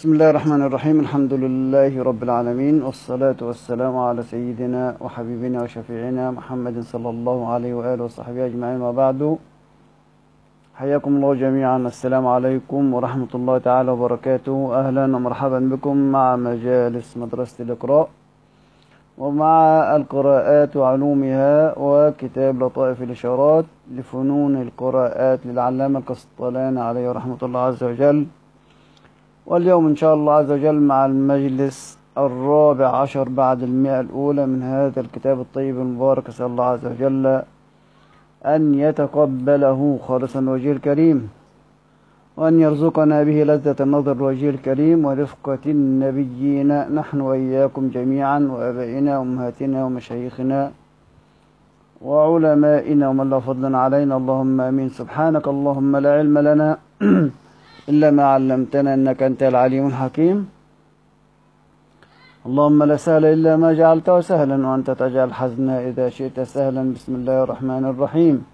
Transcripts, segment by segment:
بسم الله الرحمن الرحيم. الحمد لله رب العالمين، والصلاة والسلام على سيدنا وحبيبنا وشفيعنا محمد صلى الله عليه وآله وصحبه أجمعين، وبعد. حياكم الله جميعا. السلام عليكم ورحمة الله تعالى وبركاته. أهلا ومرحبا بكم مع مجالس مدرسة الإقراء ومع القراءات وعلومها وكتاب لطائف الإشارات لفنون القراءات للعلامة القسطلاني عليه رحمة الله عز وجل. واليوم إن شاء الله عز وجل مع المجلس 14 بعد 100 الأولى من هذا الكتاب الطيب المبارك. أسأل الله عز وجل أن يتقبله خالصا وجهه الكريم، وأن يرزقنا به لذة النظر وجهه الكريم ورفقة النبيين نحن وإياكم جميعا، وآبائنا وأمهاتنا ومشايخنا وعلمائنا ومن له فضل علينا. اللهم آمين. سبحانك اللهم لا علم لنا إلا ما علمتنا إنك أنت العليم الحكيم. اللهم لا سهل إلا ما جعلته سهلا، وأنت تجعل الحزن إذا شئت سهلا. بسم الله الرحمن الرحيم.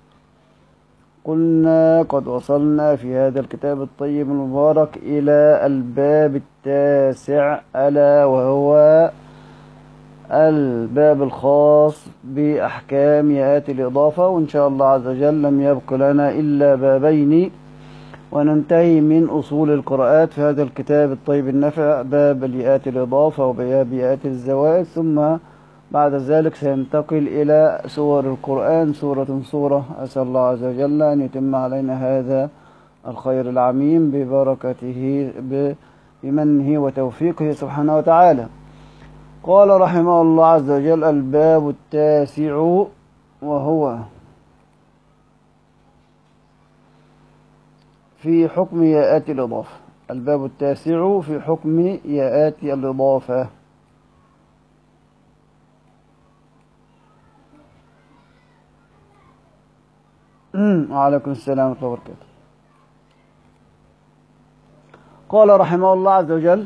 قلنا قد وصلنا في هذا الكتاب الطيب المبارك إلى الباب التاسع، ألا وهو الباب الخاص بأحكام ياءات الإضافة. وإن شاء الله عز وجل لم يبق لنا إلا بابين وننتهي من أصول القراءات في هذا الكتاب الطيب النافع، باب الياءات الإضافة وباب ياءات الزوائد، ثم بعد ذلك سينتقل إلى سور القرآن سورة سورة. أسأل الله عز وجل أن يتم علينا هذا الخير العميم ببركته بمنه وتوفيقه سبحانه وتعالى. قال رحمه الله عز وجل: الباب التاسع، وهو في حكم ياءات الإضافة. الباب التاسع في حكم ياءات الإضافة. وعليكم السلام ورحمة الله وبركاته. قال رحمه الله عز وجل: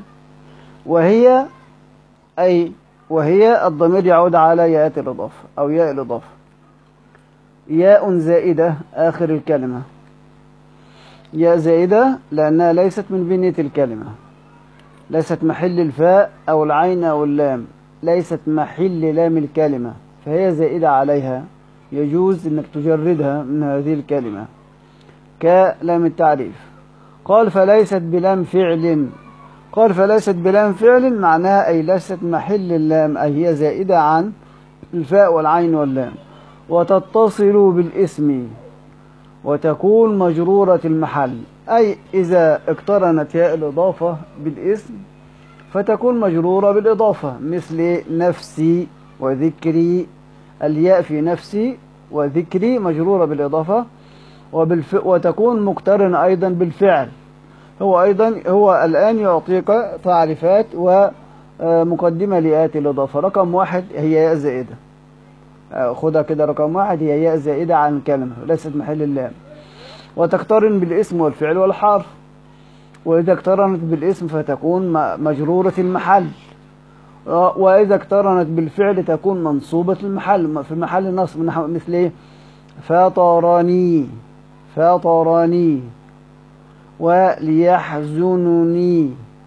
وهي الضمير يعود على ياءات الإضافة أو ياء الإضافة. ياء زائدة آخر الكلمة. ياء زائدة لأنها ليست من بنية الكلمة، ليست محل الفاء أو العين أو اللام، ليست محل لام الكلمة، فهي زائدة عليها، يجوز أنك تجردها من هذه الكلمة كلام التعريف. قال: فليست بلام فعل. قال: فليست بلام فعل معناها أي ليست محل اللام، أي هي زائدة عن الفاء والعين واللام، وتتصل بالاسم وتكون مجرورة المحل، أي إذا اقترنت ياء الإضافة بالاسم فتكون مجرورة بالإضافة، مثل نفسي وذكري. الياء في نفسي وذكري مجرورة بالإضافة، وتكون مقترنة أيضا بالفعل. هو الآن يعطيك تعريفات ومقدمة لياءات الإضافة. رقم 1 هي ياء زائدة، خدها كده. رقم 1 هي ياء زائدة عن الكلمة، ليست محل اللام، وتقترن بالاسم والفعل والحرف. وإذا اقترنت بالاسم فتكون مجرورة المحل، وإذا اقترنت بالفعل تكون منصوبة المحل في محل نصب، مثل ايه؟ فطرني وليحزنني.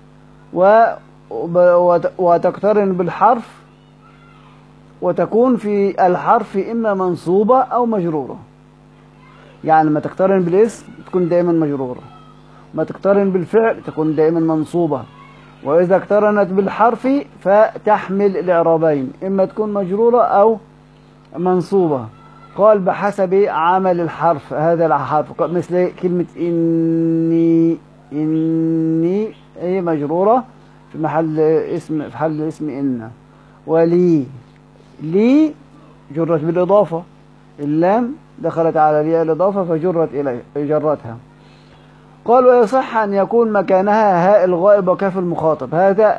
وتقترن بالحرف وتكون في الحرف إما منصوبة أو مجرورة. يعني ما تقترن بالاسم تكون دائما مجرورة، ما تقترن بالفعل تكون دائما منصوبة، وإذا اقترنت بالحرف فتحمل الإعرابين، إما تكون مجرورة أو منصوبة. قال: بحسب عمل الحرف. هذا الحرف مثل كلمة إني هي مجرورة في محل اسم إن. ولي جرت بالإضافة، اللام دخلت على الياء الإضافة فجرتها. قال: ويصح أن يكون مكانها هاء الغائب وكاف المخاطب. هذا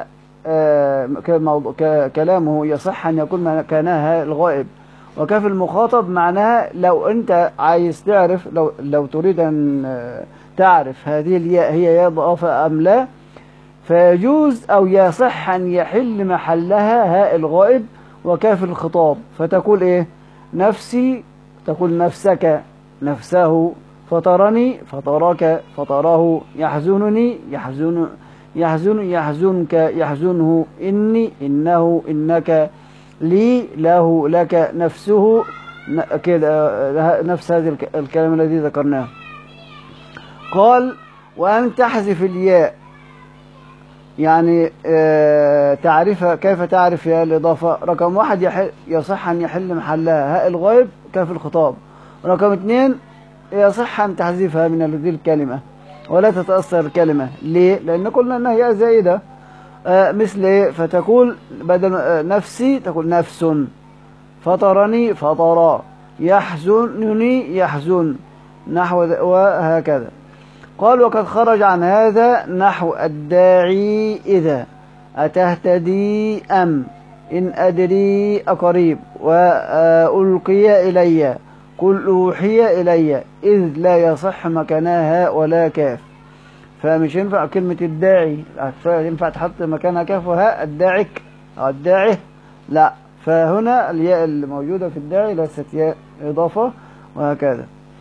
كلامه يصح أن يكون مكانها هاء الغائب وكاف المخاطب. معناها لو أنت عايز تعرف، لو تريد أن تعرف هذه الياء هي ياء إضافة أم لا، فيجوز أو يصح أن يحل محلها هاء الغائب وكاف الخطاب، فتقول إيه؟ نفسي، تقول نفسك، نفسه، فطرني، فطرك، فطره، يحزن يحزنك يحزنه، إني إنه إنك، لي له لك، نفسه كده، نفس هذه الكلام الذي ذكرناه. قال وأن تحذف الياء، يعني تعرف كيف تعرف ياء الإضافة؟ رقم واحد يصح أن يحل محلها هاء الغائب كاف الخطاب. رقم اثنين يصح أن تحذفها من هذه الكلمة ولا تتأثر الكلمة. ليه؟ لأن قلنا أنها ياء زائدة. مثل إيه؟ فتقول بدل نفسي تقول نفس، فطرني فطرا، يحزنني يحزن، نحو وهكذا. قال وقد خرج عن هذا نحو الداعي إذا أتهتدي أم، إن أدري أقريب، وألقي إلي، قل أوحي إلي، إذ لا يصح مكانها ولا كاف. فمش ينفع كلمة الداعي ينفع تحط مكانها كاف وهاء، الداعك أو الداعي، لا. فهنا الياء الموجودة في الداعي ليست ياء إضافة، وهكذا.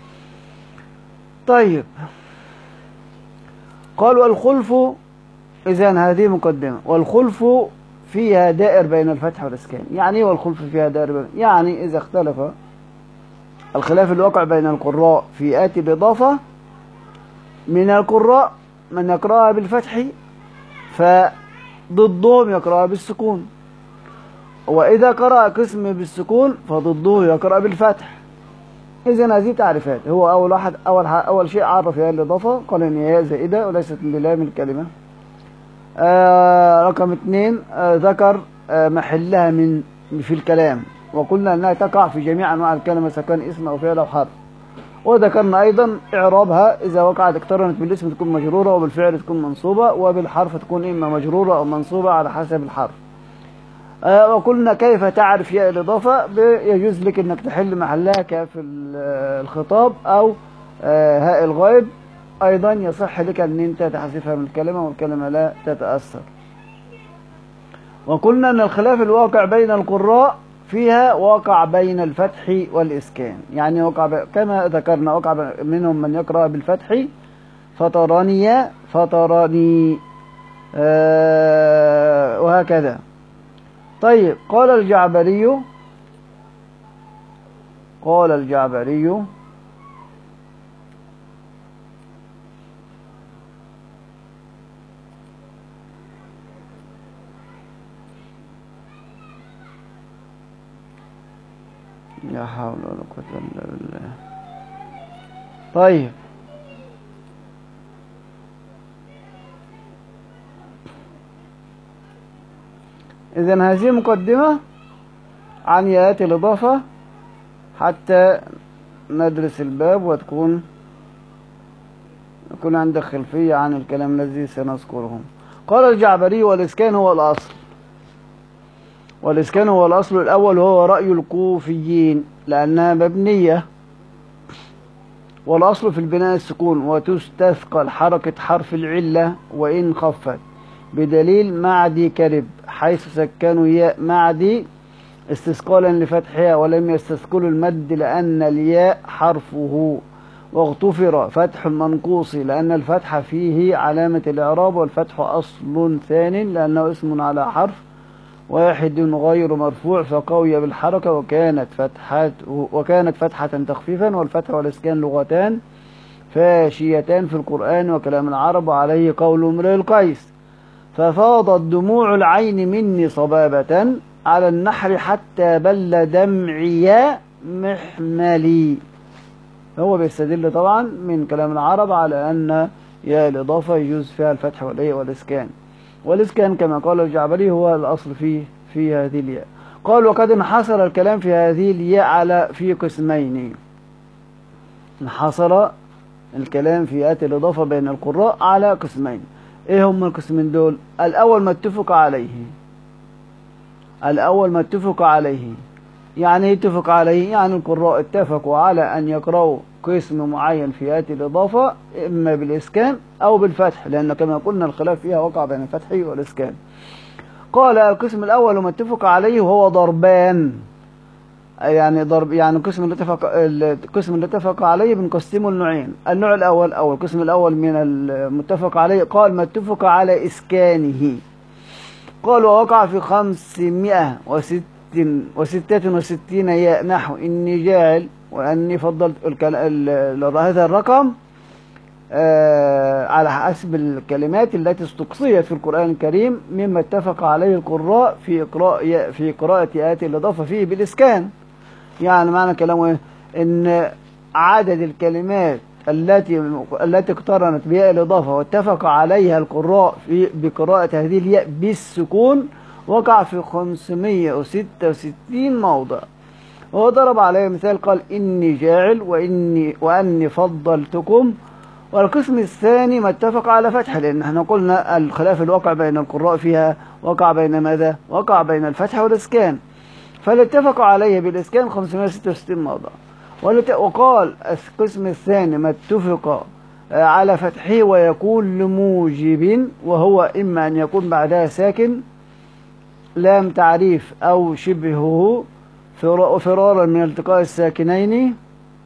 طيب، قال والخلف، إذن هذه مقدمة. والخلف فيها دائر بين الفتح والإسكان. يعني والخلف فيها دائر بين، يعني إذا اختلف الخلاف الواقع بين القراء في آتي الإضافة، من القراء من يقرأها بالفتح فضدهم يقرأها بالسكون، وإذا قرأ قسم بالسكون فضده يقرأ بالفتح. إذن هذه تعريفات. هو أول شيء عرف ياء الإضافة، قال إن هي زائدة وليست بلام الكلمة. رقم اثنين ذكر محلها في الكلام، وقلنا أنها تقع في جميع أنواع الكلمة سواء كان اسم أو فعل أو حرف. وذكرنا أيضا إعرابها، إذا وقعت اقترنت بالاسم تكون مجرورة، وبالفعل تكون منصوبة، وبالحرف تكون إما مجرورة أو منصوبة على حسب الحرف. وقلنا كيف تعرف ياء الإضافة، يجوز لك أنك تحل محلها كاف الخطاب أو هاء الغائب. أيضا يصح لك أن أنت تحذفها من الكلمة والكلمة لا تتأثر. وقلنا أن الخلاف الواقع بين القراء فيها واقع بين الفتح والإسكان، يعني وقع كما ذكرنا وقع منهم من يقرأ بالفتح فطرني فطرني، وهكذا. طيب، قال الجعبري لا حول ولا قوة إلا بالله. طيب، إذن هذه مقدمة عن ياءات الإضافة حتى ندرس الباب وتكون عندك خلفية عن الكلام الذي سنذكره. قال الجعبري والإسكان هو الأصل. والإسكان هو الأصل الأول، وهو رأي الكوفيين لأنها مبنية، والأصل في البناء السكون، وتستثقل حركة حرف العلة وإن خفت، بدليل معدي كرب، حيث سكنوا ياء معدي استثقالا لفتحها ولم يستثقلوا المد لأن الياء حرفه، واغتفر فتح المنقوص لأن الفتح فيه علامة الإعراب، والفتح أصل ثان لأنه اسم على حرف واحد غير مرفوع فقوي بالحركة، وكانت فتحة تخفيفا. والفتح والإسكان لغتان فاشيتان في القرآن وكلام العرب، وعليه قول امرئ القيس: ففاضت دموع العين مني صبابة على النحر حتى بل دمعي محملي. هو بيستدل طبعا من كلام العرب على أن ياء الإضافة يجوز فيها الفتح والإسكان. والإسكان كما قال الجعبري هو الأصل في هذه الياء. قال وقد انحصر الكلام في هذه الياء في قسمين. انحصر الكلام في ياء الإضافة بين القراء على قسمين. ايه هم القسمين دول؟ الأول ما اتفق عليه. يعني اتفق عليه، يعني القراء اتفقوا على أن يقرأوا قسم معين في ياء الإضافة إما بالإسكان أو بالفتح، لأن كما قلنا الخلاف فيها وقع بين الفتح والإسكان. قال القسم الأول ما اتفق عليه وهو ضربان. يعني ضرب، يعني القسم اللي اتفق عليه بنقسمه لنوعين. النوع الأول أو القسم الأول من المتفق عليه، قال ما اتفق على إسكانه. قال ووقع في 566 ياء، نحو إني جاعل وأني فضلت هذا الرقم على حسب الكلمات التي استقصيت في القرآن الكريم مما اتفق عليه القراء في قراءة آيات الإضافة فيه بالإسكان. يعني معنى كلامه إيه؟ إن عدد الكلمات التي اقترنت بياء الإضافة واتفق عليها القراء بقراءة هذه الياء بالسكون وقع في 566 موضع. وهو ضرب عليه مثال، قال إني جاعل وأني فضلتكم. والقسم الثاني ما اتفق على فتح، لأن احنا قلنا الخلاف الواقع بين القراء فيها وقع بين ماذا؟ وقع بين الفتح والإسكان، فاللي اتفقوا عليه بالإسكان 566 موضع. وقال القسم الثاني ما اتفق على فتحه ويكون لموجب، وهو إما أن يكون بعدها ساكن لام تعريف أو شبهه فرارا من التقاء الساكنين،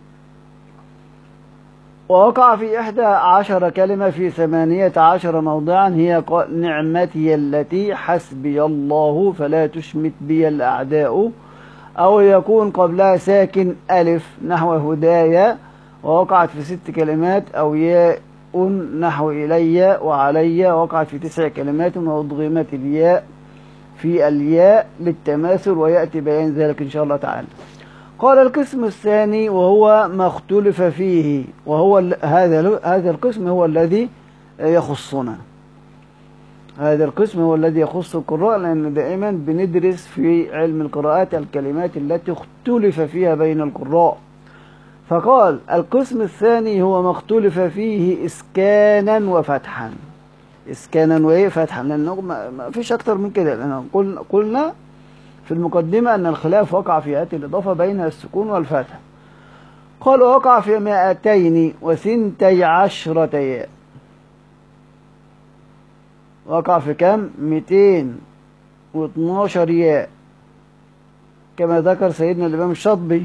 ووقع في 11 كلمة في 18 موضعا، هي نعمتي التي حسبي الله فلا تشمت بي الأعداء، أو يكون قبلها ساكن ألف نحو هدايا ووقعت في 6 كلمات، أو ياء نحو إلي وعلي وقعت في 9 كلمات، وأضغمت الياء في الياء للتماثل، ويأتي بيان ذلك إن شاء الله تعالى. قال القسم الثاني وهو ما اختلف فيه، وهو هذا القسم هو الذي يخصنا. هذا القسم هو الذي يخص القراء، لأن دائما بندرس في علم القراءات الكلمات التي اختلف فيها بين القراء. فقال القسم الثاني هو ما اختلف فيه إسكانا وفتحا. إسكانا وإيه؟ فتحا، لأنه ما فيش أكتر من كده، لأن قلنا في المقدمة أن الخلاف وقع في آيات الإضافة بين السكون والفتح. قال وقع في 212 ياء. وقع في كم؟ 212 ياء، كما ذكر سيدنا الإمام الشاطبي،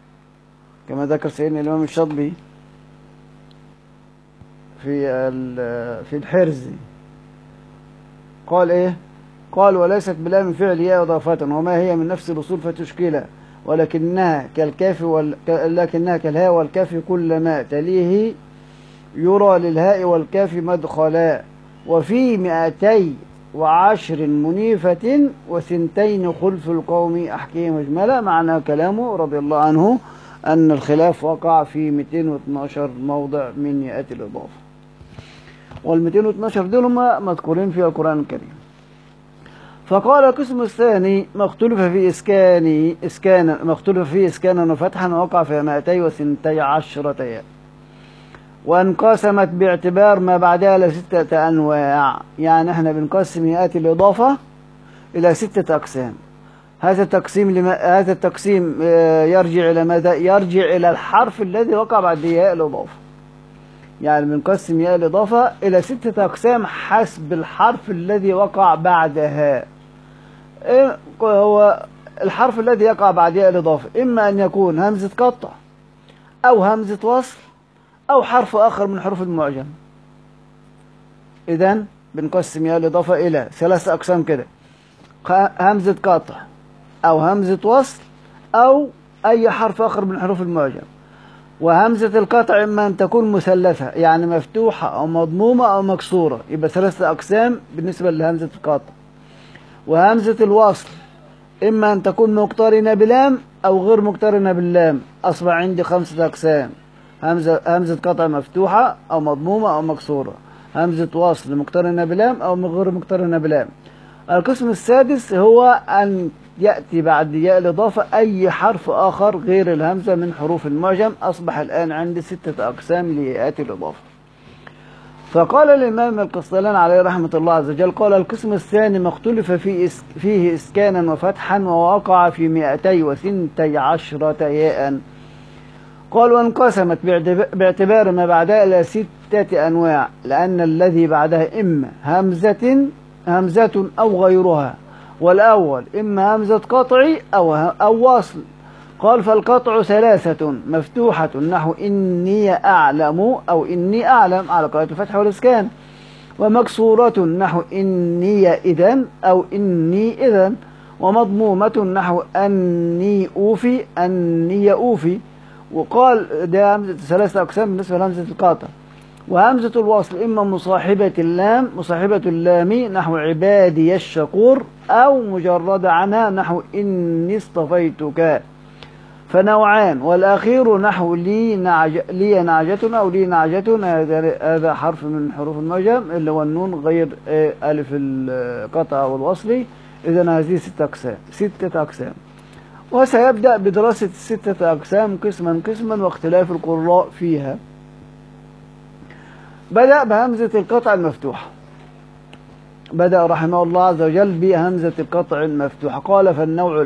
في الحرز. قال إيه؟ قال وليست بلام فعل ياء إضافة، وما هي من نفس الأصول فتشكلها، ولكنها كالهاء والكاف كلما تليه يرى للهاء والكاف مدخلا، وفي 210 منيفة وثنتين خلف القوم أحكي مجملة. معنى كلامه رضي الله عنه أن الخلاف وقع في 212 موضع من ياءات الإضافة، وال 212 دول هم مذكورين في القرآن الكريم. فقال القسم الثاني ما اختلف فيه إسكانا وفتحا، ووقع في 212 ياء، وانقسمت باعتبار ما بعدها ل6 أنواع. يعني احنا بنقسم ياءات الإضافة إلى 6 أقسام. هذا التقسيم يرجع إلى ماذا؟ يرجع إلى الحرف الذي وقع بعد ياء الإضافة. يعني بنقسم ياء الإضافة إلى 6 أقسام حسب الحرف الذي وقع بعدها. هو الحرف الذي يقع بعد ياء الإضافة إما أن يكون همزة قطع أو همزة وصل أو حرف آخر من حروف المعجم. إذن بنقسم ياء الإضافة إلى 3 أقسام كده: همزة قطع أو همزة وصل أو أي حرف آخر من حروف المعجم. وهمزة القطع إما أن تكون مثلثة، يعني مفتوحة أو مضمومة أو مكسورة، يبقى 3 أقسام بالنسبة لهمزة القطع. وهمزة الوصل إما أن تكون مقترنة بلام أو غير مقترنة باللام، أصبح عندي 5 أقسام: همزة قطع مفتوحة أو مضمومة أو مكسورة، همزة وصل مقترنة بلام أو غير مقترنة بلام. القسم السادس هو أن يأتي بعد ياء الإضافة أي حرف آخر غير الهمزة من حروف المعجم. أصبح الآن عندي 6 أقسام لياءات الإضافة. فقال الإمام القسطلاني عليه رحمة الله عز وجل: قال القسم الثاني ما اختلف فيه إسكانا وفتحا، ووقع في 212 ياء. قال وانقسمت باعتبار ما بعدها إلى 6 أنواع، لأن الذي بعدها إما همزة أو غيرها، والأول إما همزة قطع أو وصل، قال فالقطع ثلاثة مفتوحة نحو إني أعلم أو إني أعلم على قراءة الفتح والإسكان، ومكسورة نحو إني إذن أو إني إذن، ومضمومة نحو أني أوفي أني أوفي. وقال ده همزة ثلاثة أقسام بالنسبة لهمزة القاطع. وهمزة الوصل إما مصاحبة اللام نحو عبادي الشكور، أو مجرد عنها نحو إني اصطفيتك، فنوعان. والأخير نحو لي نعجة أو لي نعجة، هذا حرف من حروف المعجم اللي هو النون غير ألف القطع والوصل. إذن هذه ستة أقسام. وسيبدأ بدراسة الستة أقسام قسما قسما واختلاف القراء فيها. بدأ بهمزة القطع المفتوحة، بدأ رحمه الله عز وجل بهمزة القطع المفتوحة. قال فالنوع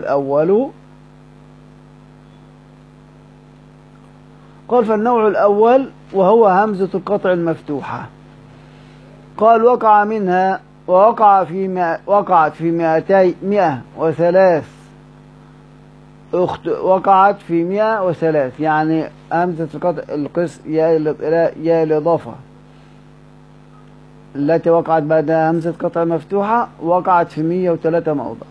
الأول وهو همزة القطع المفتوحة. قال وقعت في 103 يعني همزة القطع يا الإضافة التي وقعت بعد همزة قطع مفتوحة وقعت في 103 موضع.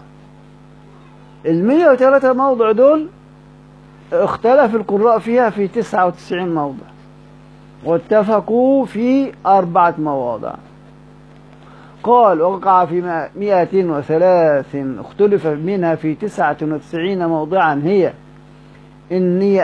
103 موضع دول اختلف القراء فيها في 99 موضع، واتفقوا في 4 مواضع. قال وقع في 203 اختلف منها في 99 موضعا، هي إني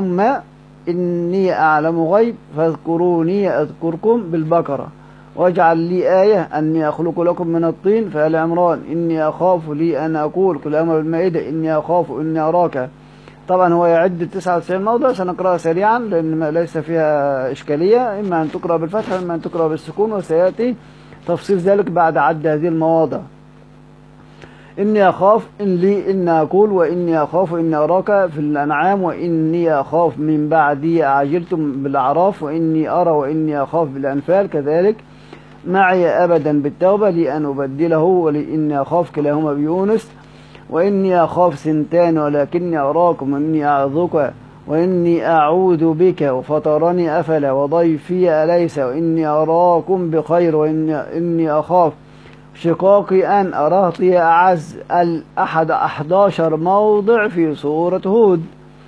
أعلم غيب فاذكروني أذكركم بالبقرة، واجعل لي آية أني أخلق لكم من الطين فآل عمران، إني أخاف لي أن أقول كل أمر بالمائدة، إني أخاف إني أراك. طبعا هو يعد 99 موضع، سنقرأها سريعا لأن ليس فيها إشكالية، إما أن تقرأ بالفتح وإما أن تقرأ بالسكون، وسيأتي تفصيل ذلك بعد عد هذه المواضع. إني أخاف إني أقول، وإني أخاف إني أراك في الأنعام، وإني أخاف من بعدي أعجلتم بالأعراف، وإني أرى وإني أخاف بالأنفال، كذلك معي أبدا بالتوبة لأن أبدله، ولإني أخاف كلاهما بيونس، وإني أخاف 2 ولكني أراكم، وإني أعظك، وإني أعوذ بك، وفطرني أفلا، وضيفي أليس، وإني أراكم بخير، وإني أخاف شقاقي أن أرهطي أعز 11 موضع في سورة هود.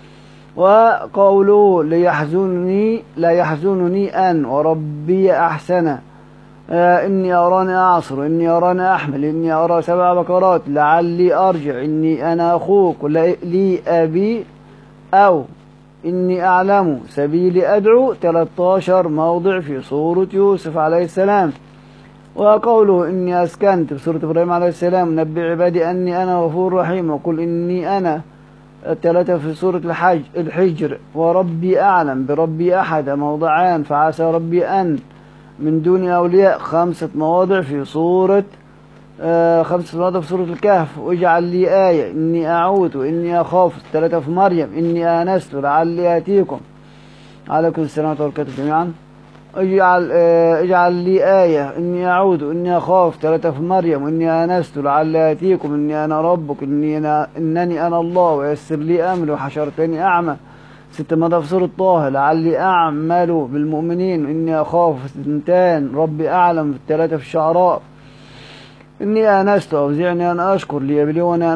وقوله لا يحزنني أن وربي أحسن، إني أراني أعصر، إني أراني أحمل، إني أرى 7 بقرات لعلي أرجع، إني أنا أخوك لي أبي، أو إني أعلم سبيلي أدعو 13 موضع في سورة يوسف عليه السلام. وقوله إني أسكنت في سورة إبراهيم عليه السلام نبي عبادي أني أنا غفور رحيم، وقل إني أنا 3 في سورة الحجر. وربي أعلم بربي أحد موضعان، فعسى ربي أن من دون أولياء 5 مواضع في سورة 5 مواضع في سورة الكهف. واجعل لي آية إني أعوذ وإني أخاف 3 في مريم. إني آنست لعلي آتيكم. عليكم السلام ورحمة الله وبركاته جميعا. اجعل لي آية إني أعوذ إني أخاف 3 في مريم. وإني آنست لعلي آتيكم. إني أنا ربك إنني أنا الله ويسر لي أمري وحشرتني أعمى 6 مواضع في سورة طه. لعلي أعمل بالمؤمنين. إني أخاف 2 ربي أعلم 3 في الشعراء. إني آنست أوزعني أن أشكر ليبلوني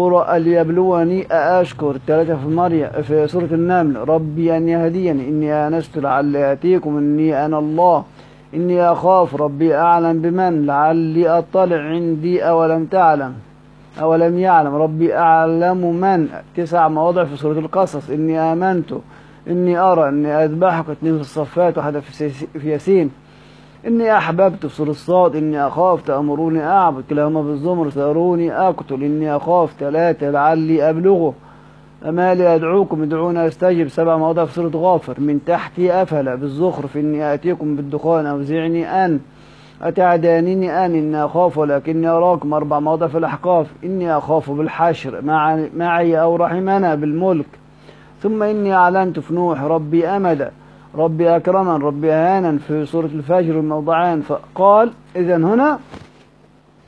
أشكر 3 في مريم في سورة النمل. ربي أن يهديني. إني آنست لعلي آتيكم. إني أنا الله. إني أخاف ربي أعلم بمن لعلي أطلع عندي أولم يعلم ربي أعلم من 9 مواضع في سورة القصص. إني آمنت. إني أرى إني أذبحك 2 في الصفات و1 في ياسين. إني أحببت في سورة الصاد. إني أخاف تأمروني أعبد كلاهما بالزمر. سأروني أقتل. إني أخاف 3 لعلي أبلغه. أما لي أدعوكم ادعوني أستجب 7 مواضع في سورة غافر. من تحتي أفلا بالزخرف. إني آتيكم بالدخان أوزعني أن أتعدانني إني أخاف ولكني أراكم 4 مواضع في الأحقاف. إني أخاف بالحشر معي أو رحمنا بالملك. ثم إني أعلنت في نوح ربي أمدا ربي أكرما ربي أهانا في سورة الفجر الموضعان. فقال إذن هنا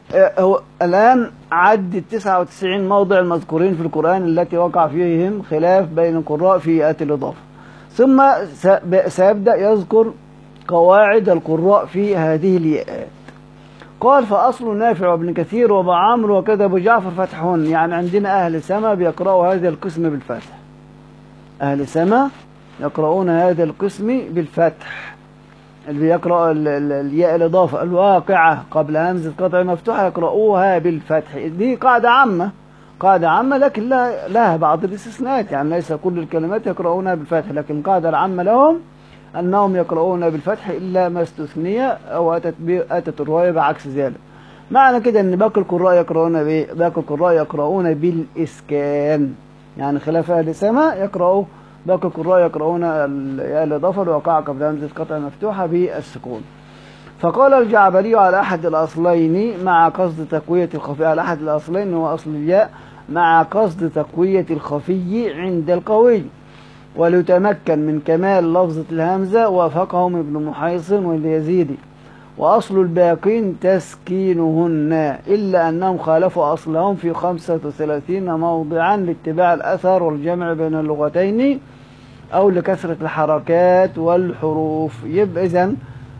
هو الآن عد 99 موضع المذكورين في القرآن التي وقع فيهم خلاف بين القراء في ياءات الإضافة، ثم سيبدأ يذكر قواعد القراء في هذه الياءات. قال فأصل نافع وابن كثير وابو عمرو وكذا ابو جعفر فتحهن، يعني عندنا أهل سما بيقرأوا هذا القسم بالفتح، أهل سما يقرؤون هذا القسم بالفتح، اللي بيقرأ الياء الإضافة الواقعة قبل همزة قطع مفتوحة يقرؤوها بالفتح. دي قاعدة عامة، قاعدة عامة، لكن لها بعض الاستثناءات، يعني ليس كل الكلمات يقرؤونها بالفتح، لكن القاعدة العامة لهم أنهم يقرؤون بالفتح إلا ما استثني أو أتت الرواية بعكس ذلك. معنى كده أن باقي القراء يقرؤون باقي القراء يقرؤون بالإسكان، يعني خلاف أهل سما يقرؤوا باقي القراء يقرؤون الياء الإضافة الواقعة قبل همزة قطع مفتوحة بالسكون. فقال الجعبري على أحد الأصلين مع قصد تقوية الخفي، على أحد الأصلين هو أصل الياء مع قصد تقوية الخفي عند القوي وليتمكن من كمال لفظة الهمزة، وافقهم ابن محيصن واليزيدي. وأصل الباقين تسكينهن، إلا أنهم خالفوا أصلهم في 35 موضعا لاتباع الأثر والجمع بين اللغتين أو لكثرة الحركات والحروف. يبقى إذن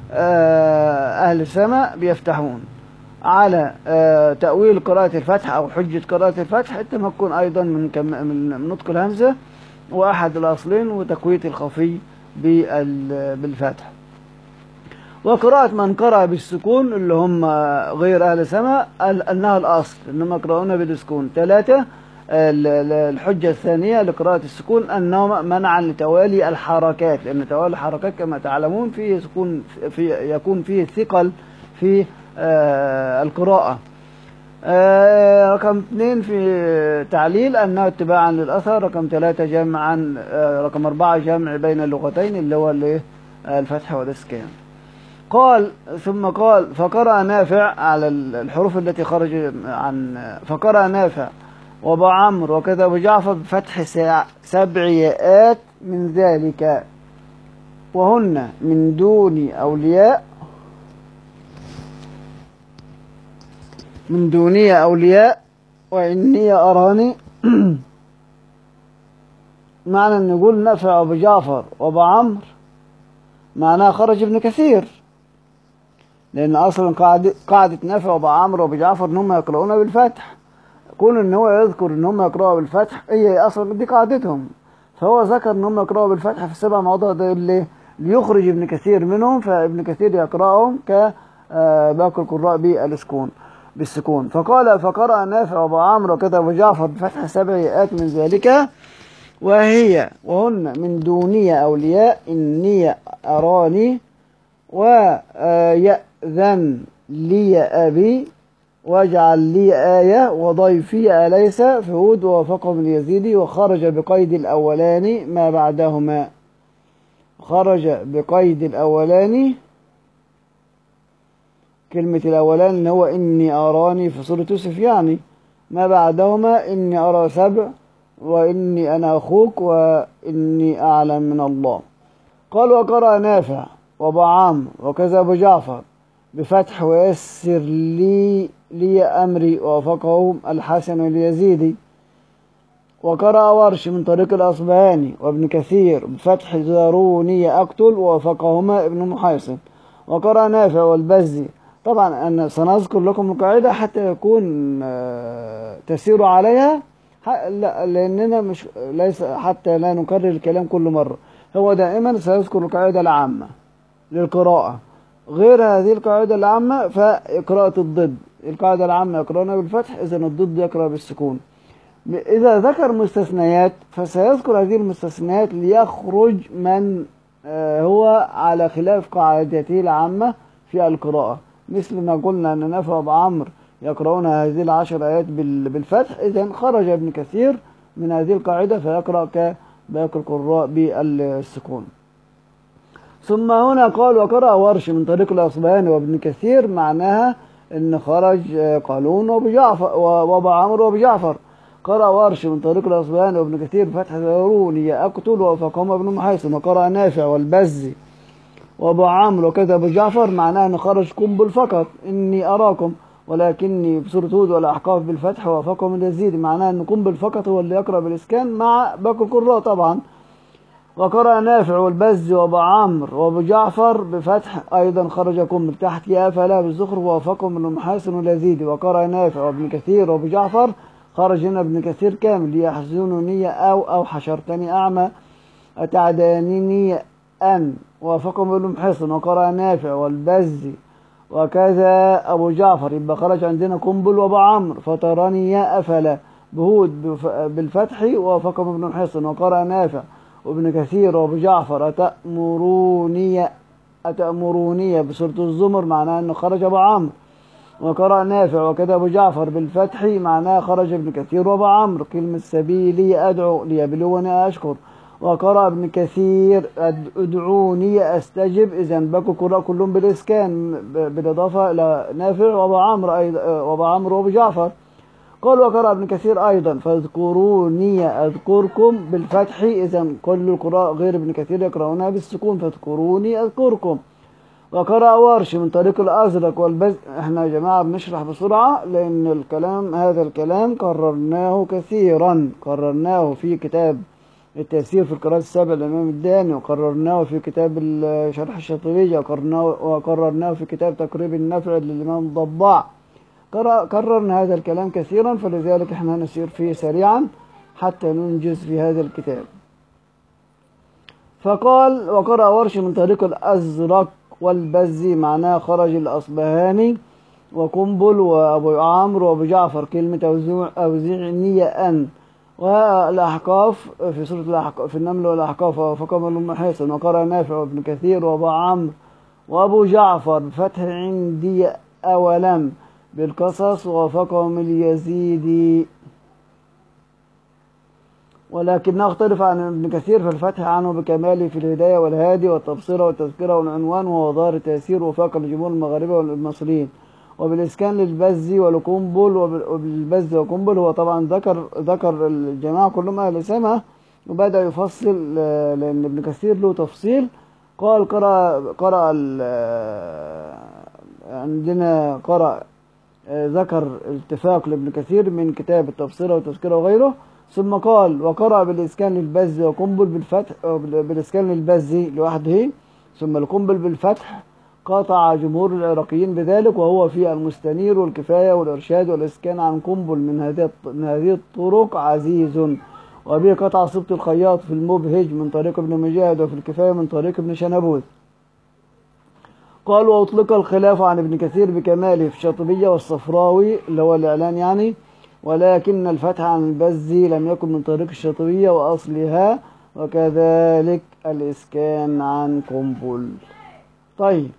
أهل السماء بيفتحون على تأويل قراءة الفتح أو حجة قراءة الفتح التمكن أيضا من نطق الهمزة وأحد الأصلين وتقوية الخفي بالفتح. وقراءة من قرأ بالسكون اللي هم غير أهل السماء أنها الأصل أنهم يقرؤون بالسكون. 3 الحجة الثانية لقراءة السكون أنه منعا لتوالي الحركات، لأن توالي الحركات كما تعلمون فيه سكون، يكون فيه ثقل في القراءة. رقم 2 في تعليل أنه اتباعا للأثر. رقم 3 جمعا. رقم 4 جمع بين اللغتين اللي هو الفتح والإسكان. قال ثم قال فقرأ نافع على الحروف التي خرج عن، فقرأ نافع وابو عمرو وكذا ابو جعفر بفتح 7 ياءات من ذلك، وهن من دون أولياء، من دونية أولياء وإني أراني. معنى أن نقول نافع وابو جعفر وابو عمرو معناها خرج ابن كثير، لأن أصلا قاعدة نافع وابو عمرو وابو جعفر إن هم يقرؤون بالفتح، كون إن هو يذكر إن هم يقرؤوا بالفتح هي أصلا دي قاعدتهم، فهو ذكر إن هم يقرؤوا بالفتح في 7 مواضع ده اللي ليخرج ابن كثير منهم، فابن كثير يقرأهم كباقي القراء بالسكون. فقال فقرأ نافع وابو عمرو وكذا ابو جعفر بفتح 7 ياءات من ذلك، وهن من دونية أولياء إني أراني ويأذن لي أبي واجعل لي آية وضيفي أليس في هود ووافقه من يزيدي. وخرج بقيد الأولاني ما بعدهما، خرج بقيد الأولاني كلمة الأولاني اللي هو إني أراني في سورة يوسف، يعني ما بعدهما إني أرى 7 وإني أنا أخوك وإني أعلم من الله. قال وقرأ نافع وابو عمرو وكذا ابو جعفر بفتح ويسر لي أمري ووافقهم الحسن واليزيدي. وقرأ ورش من طريق الأصبهاني وابن كثير بفتح ذروني أقتل ووافقهما ابن محيصن. وقرأ نافع والبزي. طبعا أنا سنذكر لكم القاعدة حتى يكون تسير عليها، لأننا مش ليس حتى لا نكرر الكلام كل مرة، هو دائما سيذكر القاعدة العامة للقراءة. غير هذه القاعدة العامة فقراءة الضد، القاعدة العامة يقرأون بالفتح، إذا الضد يقرأ بالسكون. إذا ذكر مستثنيات فسيذكر هذه المستثنيات ليخرج من هو على خلاف قاعدته العامة في القراءة، مثل ما قلنا أن نافع وابو عمرو يقرؤون هذه 10 آيات بالفتح، إذن خرج ابن كثير من هذه القاعدة فيقرأ كباقي القراء بالسكون. ثم هنا قال وقرأ ورش من طريق الأصبهاني وابن كثير، معناها أن خرج قالون وابو عمرو وابو جعفر. قرأ ورش من طريق الأصبهاني وابن كثير بفتح ذروني أقتل ووافقهما ابن محيصن. وقرأ نافع والبزي وابو عمرو وكذا ابو جعفر معناه أن خرج قنبل فقط إني أراكم. ولكني بسورة هود والأحقاف بالفتح ووافقهم اليزيدي، معناه أن قنبل فقط هو اللي يقرأ بالإسكان مع باقي القراء طبعا. وقرأ نافع والبز وأبو عمرو وأبو جعفر بفتح أيضا خرج قنبل تحت يا فلا بالزخرف ووافقهم ابن محاسن واليزيدي. وقرأ نافع وابن كثير وأبو جعفر خرج هنا ابن كثير كامل يحزنني أو حشرتني أعمى أتعدانني أن وافقهم ابن محصن. وقرأ نافع والبز وكذا أبو جعفر، يبقى خرج عندنا قنبل وأبو عمرو فتراني يا أفلا بهود بالفتح ووافقهم ابن محصن. وقرأ نافع وابن كثير وأبو جعفر أتأمروني بسورة الزمر، معناه أنه خرج أبو عمرو. وقرأ نافع وكذا أبو جعفر بالفتح، معناه خرج ابن كثير وأبو عمرو كلمة سبيلي أدعو ليبلوني أشكر. وقرأ ابن كثير ادعوني أستجب، إذا بقوا قراء كلهم بالإسكان بالإضافة إلى نافع وأبو عمرو وأبو جعفر. قال وقرأ ابن كثير أيضا فاذكروني أذكركم بالفتح، إذا كل القراء غير ابن كثير يقرأونها بالسكون فاذكروني أذكركم. وقرأ ورش من طريق الأزرق والبز. احنا يا جماعة بنشرح بسرعة لأن هذا الكلام كررناه كثيرا، كررناه في كتاب التيسير في القراءات السبع للإمام الداني، وقررناه في كتاب شرح الشاطبية، وقررناه في كتاب تقريب النفع للإمام الضباع. كررنا هذا الكلام كثيرا، فلذلك احنا نسير فيه سريعا حتى ننجز في هذا الكتاب. فقال وقرأ ورش من طريق الأزرق والبزي، معناه خرج الأصبهاني وقنبل وأبو عمرو وأبو جعفر كلمة أوزعني أن. والأحقاف في سورة الأحقاف في النمل والأحقاف وفقهم ابن محصن. وقرأ نافع وابن كثير وأبو عمرو وأبو جعفر بفتح عندي أولم بالقصص ووافقهم اليزيدي. ولكنه اختلف عن ابن كثير في الفتح عنه بكماله في الهداية والهادي والتبصرة والتذكرة والعنوان وهو ظاهر التيسير وفاق الجمهور المغاربة والمصريين. وبالإسكان للبزي والقنبل وبالبز وقنبل، هو طبعا ذكر الجماعة كلهم أهل سمع وبدأ يفصل لأن ابن كثير له تفصيل. قال عندنا ذكر الاتفاق لابن كثير من كتاب التبصرة والتذكرة وغيره. ثم قال وقرأ بالإسكان للبز وقنبل بالفتح، بالإسكان للبزي لوحده ثم القنبل بالفتح. قاطع جمهور العراقيين بذلك، وهو في المستنير والكفاية والإرشاد والإسكان عن قنبل من هذه الطرق عزيز. وبه قطع سبط الخياط في المبهج من طريق ابن مجاهد وفي الكفاية من طريق ابن شنبوذ. قال وأطلق الخلاف عن ابن كثير بكماله في الشاطبية والصفراوي اللي هو الإعلان يعني، ولكن الفتح عن البزي لم يكن من طريق الشاطبية وأصلها، وكذلك الإسكان عن قنبل. طيب،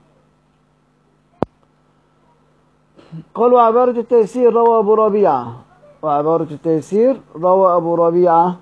قال وعبارة التيسير روى أبو ربيعة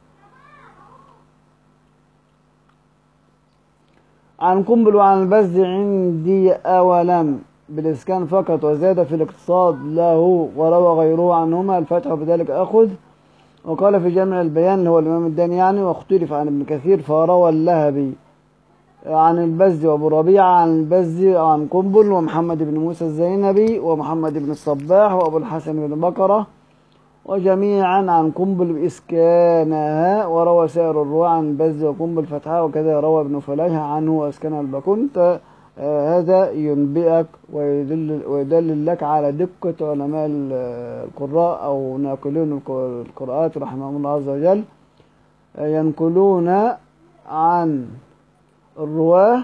عن قنبل وعن البز عندي أولم بالإسكان فقط، وزاد في الاقتصاد له وروى غيره عنهما الفتح وبذلك أخذ. وقال في جامع البيان اللي هو الإمام الداني يعني، واختلف عن ابن كثير فروى اللهبي عن البز وابو ربيعة عن البز عن قنبل ومحمد بن موسى الزينبي ومحمد بن الصباح وابو الحسن بن بكرة وجميعا عن قنبل بإسكانها. وروى سائر الرواة عن البز وقنبل فتحها، وكذا روى ابن فليح عنه وأسكنها البكنت. هذا ينبئك ويدلل لك على دقة علماء القراء أو ناقلون القراءات رحمهم الله عز وجل، ينقلون عن الرواه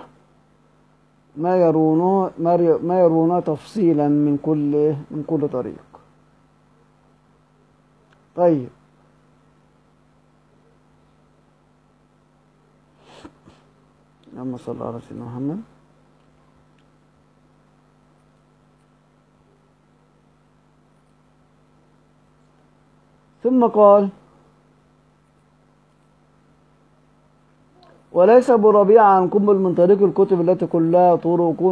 ما يرونه تفصيلا من كل طريق. طيب، اللهم صل على سيدنا محمد. ثم قال وليس أبو ربيعة عن قنبل من طريق الكتب التي كلها طرق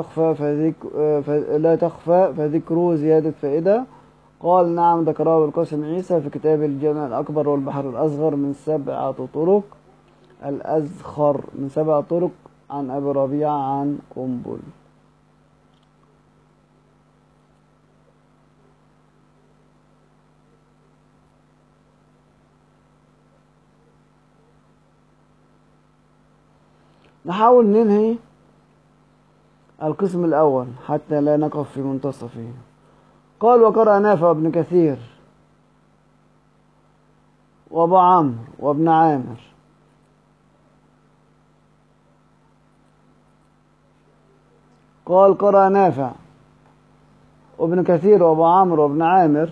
لا تخفى فذكره زيادة فائدة. قال نعم ذكره القاسم عيسى في كتاب الجامع الأكبر والبحر الأصغر من 7 طرق الأزخر من 7 طرق عن أبي ربيعة عن قنبل. نحاول ننهي القسم الأول حتى لا نقف في منتصفه. قال وقرأ نافع وابن كثير وابو عمرو وابن عامر. قال قرأ نافع وابن كثير وابو عمرو وابن عامر،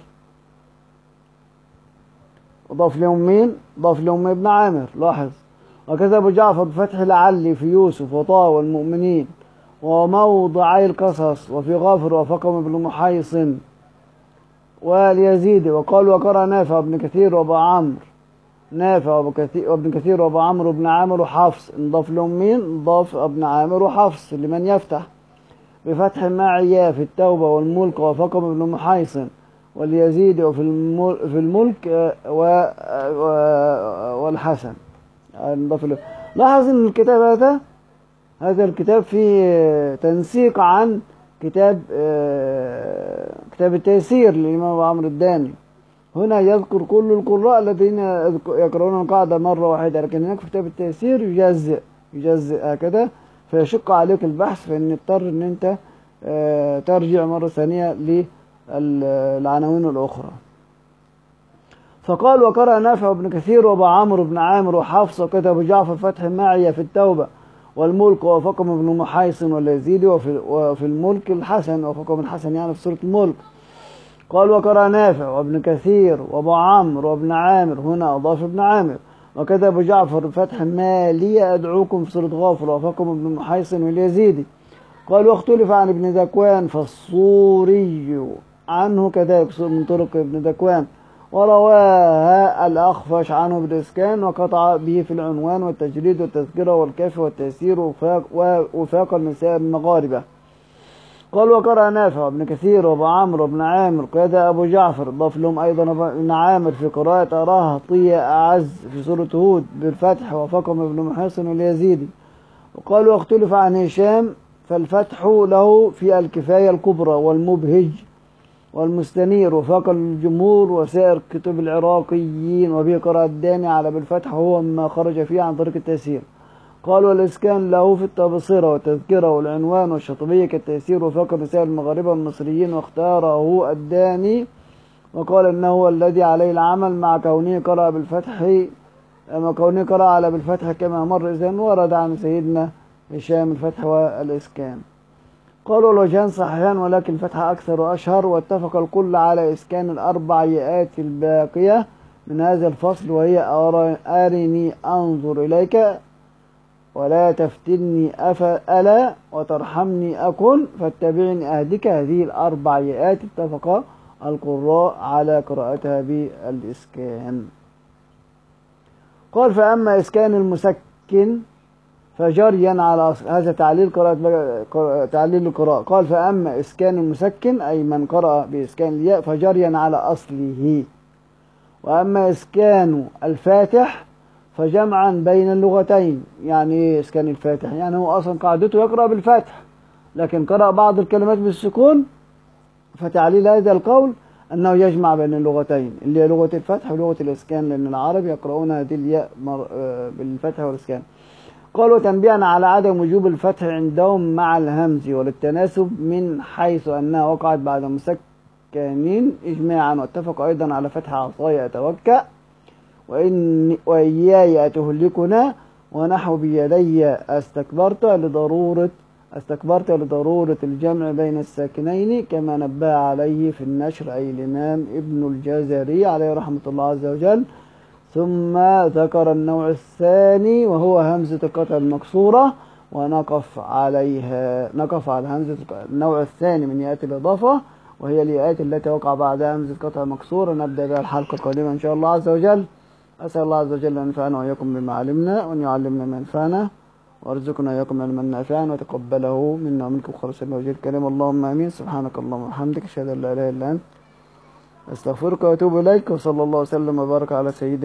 وضاف لهم مين؟ ضاف لهم ابن عامر. لاحظ. وكذا ابو جعفر بفتح لعلي في يوسف وطه والمؤمنين وموضعي القصص وفي غافر وفقم بن محيصن واليزيدي. وقال وقرأ نافع وابن كثير وابو عمرو، نافع وابن كثير وابو عمرو وابن عامر وحفص. انضاف لهم مين؟ ضاف ابن عامر وحفص لمن يفتح بفتح معيا في التوبة والملك وفقم بن محيصن واليزيدي وفي الملك والحسن. انضاف له. لاحظ ان الكتاب هذا الكتاب فيه تنسيق عن كتاب التيسير للإمام أبو عمرو الداني. هنا يذكر كل القراء الذين يقرؤون القاعدة مرة واحدة، لكن هناك في كتاب التيسير يجزئ هكذا، فيشق عليك البحث، فإن اضطر إن أنت ترجع مرة ثانية للعناوين الأخرى. فقال وقرأ نافع وابن كثير وابو عمرو بن عامر وحفص وكتب أبو جعفر فتح معية في التوبة والملك وفقم بن محيصن واليزيدي وفي الملك الحسن، وفقم الحسن يعني في سورة الملك. قال وقرأ نافع وابن كثير وابو عمرو وابن عامر، هنا أضاف ابن عامر. وكتب أبو جعفر بفتح ما لي أدعوكم في سورة غافر وفقم بن محيصن واليزيدي. قال واختلف عن ابن ذكوان فالصوري عنه كذلك من طرق ابن ذكوان، ورواها الأخفش عنه بالإسكان وقطع به في العنوان والتجريد والتذكرة والكاف والتيسير وفاق المسائل المغاربة. قال وقرأ نافع وابن كثير وابو عمرو وابن عامر كذا أبو جعفر، ضاف لهم أيضا ابن عامر في قراءة أراها طية أعز في سورة هود بالفتح وفقم ابن محيصن واليزيدي. وقالوا واختلف عن هشام فالفتح له في الكفاية الكبرى والمبهج والمستنير وفاق الجمهور وسائر كتب العراقيين، وبه قرأ الداني على بالفتح وهو مما خرج فيه عن طريق التيسير. قال والإسكان له في التبصرة والتذكرة والعنوان والشاطبية كالتيسير وفاق رسائل المغاربة والمصريين، واختاره الداني وقال إنه هو الذي عليه العمل مع كونه قرأ على بالفتح كما مر إذن ورد عن سيدنا هشام الفتح والإسكان. قالوا الوجهان صحيحان ولكن الفتح أكثر وأشهر، واتفق الكل على إسكان الأربع ياءات الباقية من هذا الفصل، وهي أرني أنظر إليك ولا تفتني ألا وترحمني أكن فاتبعني أهدك. هذه الأربع ياءات اتفق القراء على قراءتها بالإسكان. قال فأما إسكان المسكن فجريا على هذا تعليل القراءة. قال فأما إسكان المسكن أي من قرأ بإسكان الياء فجريا على أصله. وأما إسكان الفاتح فجمعا بين اللغتين. يعني إيه إسكان الفاتح؟ يعني هو أصلا قاعدته يقرأ بالفتح لكن قرأ بعض الكلمات بالسكون، فتعليل هذا القول أنه يجمع بين اللغتين اللي هي لغة الفتح ولغة الإسكان، لأن العرب يقرؤون هذه الياء بالفتح والإسكان. قالوا تنبيها على عدم وجوب الفتح عندهم مع الهمز وللتناسب من حيث أنها وقعت بعد مسكنين إجماعا، واتفق أيضا على فتح عصاي أتوكأ وإياي أتهلكنا ونحو بيدي استكبرت لضرورة الجمع بين الساكنين كما نبه عليه في النشر أي الإمام ابن الجزري عليه رحمة الله عز وجل. ثم ذكر النوع الثاني وهو همزة القطع المكسورة ونقف على همزة النوع الثاني من ياءات الإضافة، وهي الياءات التي وقع بعدها همزة قطع مكسورة. نبدأ بها الحلقة القادمة إن شاء الله عز وجل. أسأل الله عز وجل أن ينفعنا وإياكم بما علمنا وأن يعلمنا ما ينفعنا وارزقنا إياكم علما نافعا وتقبله منا ومنكم خالصا وجه الكريم. اللهم آمين. سبحانك اللهم وبحمدك أشهد أن لا إله إلا أنت أستغفرك وأتوب إليك، وصلى الله وسلم وبارك على سيدنا